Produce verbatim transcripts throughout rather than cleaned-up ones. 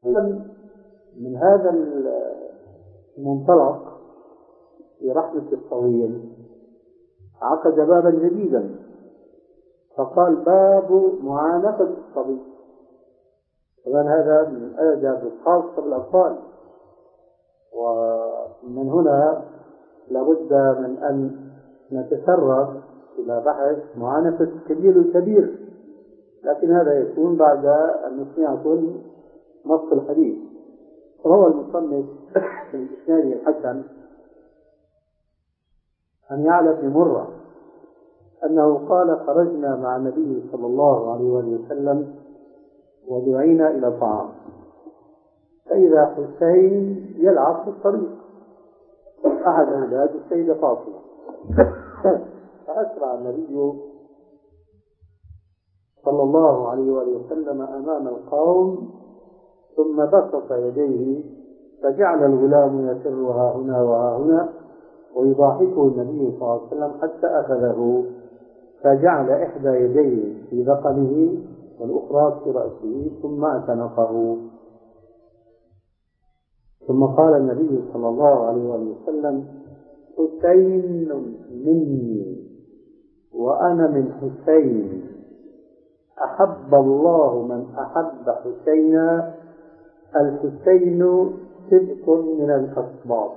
من هذا المنطلق في رحمة الطويل عقد بابا جديدا فقال باب معانقة الصبي. طبعا هذا من الآداب الخاصة بالأطفال، ومن هنا لابد من أن نتسرب إلى بحث معانقة الكبير والكبير، لكن هذا يكون بعد أن نسمعكم نص الحديث. روى المصنف من إسناد الحسن عن يعلى بن مرة أنه قال خرجنا مع النبي صلى الله عليه وسلم ودعينا إلى طعام، فإذا حسين يلعب في الطريق أحد أولاد السيدة فاطمة، فأسرع النبي صلى الله عليه وسلم أمام القوم ثم بسط يديه فجعل الغلام يسرها هنا وها هنا ويضاحكه النبي صلى الله عليه وسلم حتى أخذه فجعل إحدى يديه في ذقنه والأخرى في رأسه ثم اعتنقه. ثم قال النبي صلى الله عليه وسلم حسين مني وأنا من حسين، أحب الله من أحب حسينا، الحسين سبط من الأسباط.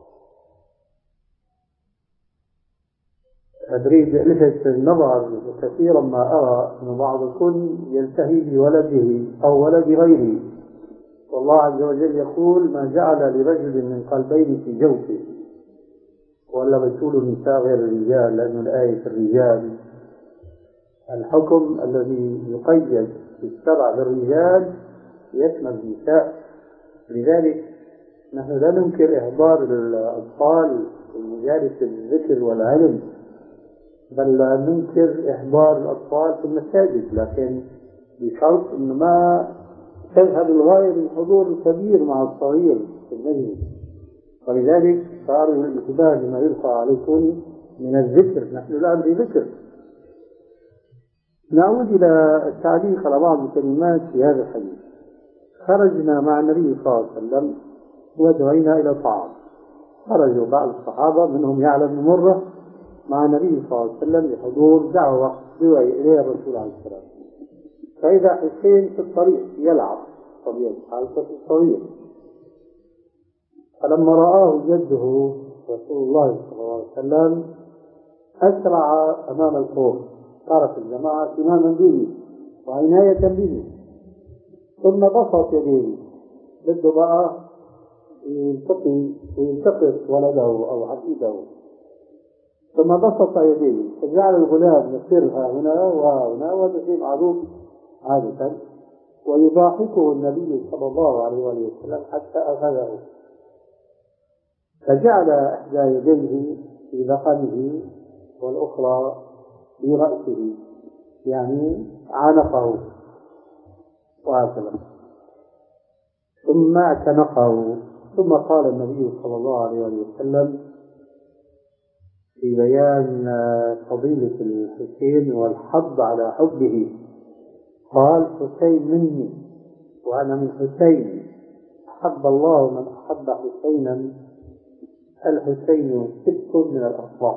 أريد ألفت النظر كثيرا ما أرى أن بعضكم يلتهي بولده أو ولد غيره، والله عز وجل يقول ما جعل لرجل من قلبين في جوفه، ولا بتقول النساء غير الرجال لأن الآية في الرجال. الحكم الذي يقيد في الشرع بالرجال يشمل النساء، لذلك نحن لا ننكر إحضار الأطفال في مجالس الذكر والعلم، بل ننكر إحضار الأطفال في المساجد، لكن بشرط أن ما تذهب الغاية من حضور الكبير مع الصغير في المجلس. ولذلك فأرجو الانتباه لما يلقى عليكم من الذكر، نحن الآن في ذكر. نعود إلى التعليق على بعض الكلمات في هذا الحديث. خرجنا مع النبي صلى الله عليه وسلم ودعينا إلى طعام. خرجوا بعض الصحابة منهم يعلى بن مرة مع النبي صلى الله عليه وسلم لحضور دعوة دعي إليها الرسول عليه السلام، فإذا حسين في الطريق يلعب طبيعي حالته الصغير، فلما رآه جده رسول الله صلى الله عليه وسلم أسرع أمام القوم، صارت الجماعة إماما به وعناية به، ثم بسط يديه بده بقى يلتقي ويلتقط ولده أو عبيده، ثم بسط يديه فجعل الغلام يسرها هنا وهنا، وهذا شيء معروف عادة، ويضاحكه النبي صلى الله عليه وسلم حتى أخذه، فجعل إحدى يديه في ذقنه والأخرى في رأسه، يعني عانقه وهكذا، ثم اعتنقه. ثم قال النبي صلى الله عليه وسلم في بيان فضيلة الحسين والحض على حبه، قال حسين مني وأنا من حسين، أحب الله من أحب حسينا، الحسين سبط من الأصباط.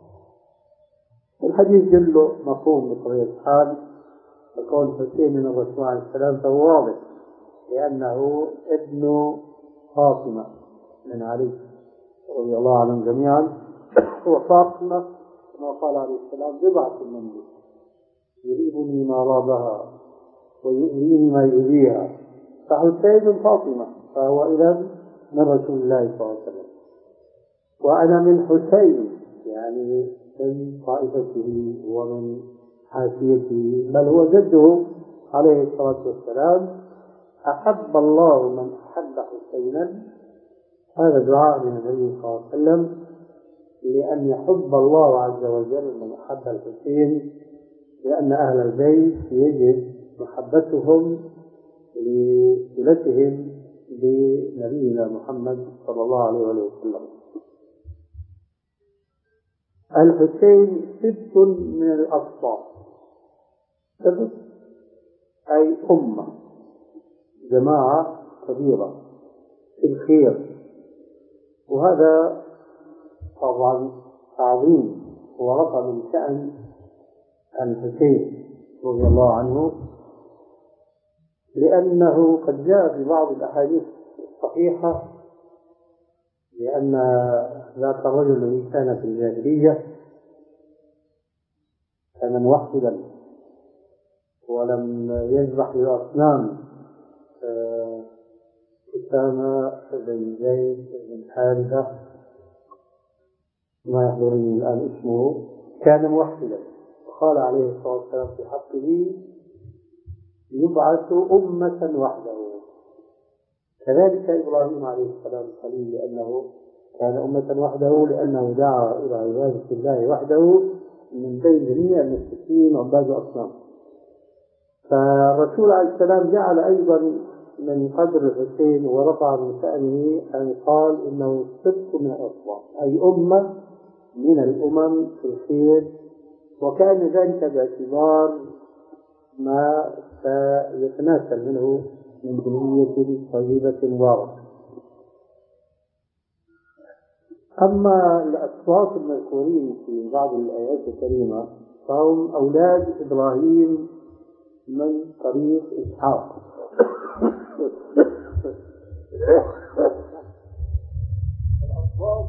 الحديث كله مفهوم بطبيعة الحال، وكون حسين من الرسول عليه السلام فهو واضح لأنه ابن فاطمة من علي رضي الله عنهم جميعا، وفاطمة كما قال عليه السلام بضعة مني يريبني ما رابها ويؤذيني ما يؤذيها، فحسين فاطمة فهو إذن من رسول الله صلى الله عليه وسلم، وأنا من حسين يعني من طائفته ومن حاشيته، بل هو جده عليه الصلاة والسلام. أحب الله من أحب حسينا، هذا دعاء من النبي صلى الله عليه وسلم لأن يحب الله عز وجل من أحب الحسين، لأن أهل البيت يجب محبتهم لصلتهم بنبينا محمد صلى الله عليه وسلم. الحسين سبط من الأصباط، سبط أي أمة، جماعة كبيرة في الخير، وهذا طبعا تعظيم ورفع من شأن الحسين رضي الله عنه، لأنه قد جاء في بعض الأحاديث الصحيحة لأن ذاك الرجل الذي كان في الجاهلية كان موحدا ولم يذبح للأصنام، أسامة بن زيد بن حارثة ما يحضرني الآن اسمه، كان موحدا، وقال عليه الصلاة والسلام في حقه يبعث أمة وحده. كذلك إبراهيم عليه السلام الخليل لأنه كان أمة وحده، لأنه دعا إلى عبادة الله وحده من بين جميع المشركين وعباد الأصنام. فالرسول عليه السلام جعل أيضا من قدر الحسين ورفع من شأنه أن قال إنه سبط من الأصنام، أي أمة من الأمم في الخير، وكان ذلك باعتبار ما سيتناسل منه من ذرية طيبة مباركة. أما الأصوات المذكورين في بعض الآيات الكريمة فهم أولاد إبراهيم من طريق إسحاق. الأصوات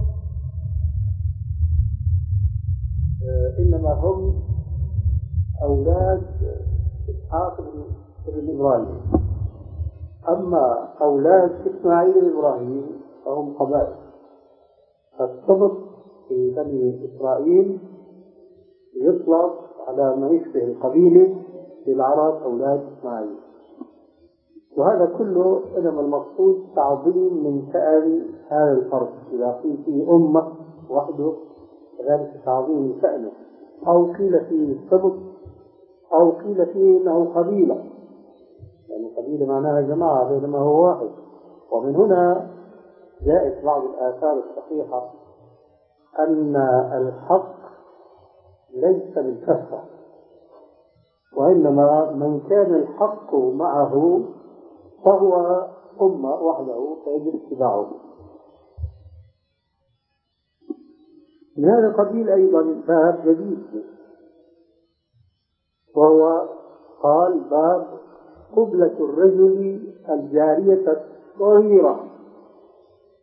إنما هم أولاد إسحاق بن إبراهيم، أما أولاد إسماعيل إبراهيم فهم قبائل. فالسبط في بني إسرائيل يطلق على ما يشبه القبيلة في العرب أولاد إسماعيل، وهذا كله إنما المقصود تعظيم من شأن هذا الفرد. إذا قيل فيه أمة وحده فذلك تعظيم من شأنه، أو قيل فيه السبط، أو قيل فيه إنه قبيلة، يعني قبيلة معناها جماعة بينما هو واحد. ومن هنا جاءت بعض الآثار الصحيحة أن الحق ليس بالكثرة، وإنما من كان الحق معه فهو أمة وحده فيجب اتباعه. من هذا القبيل أيضا باب جديد، وهو قال باب قبلة الرجل الجارية الصغيرة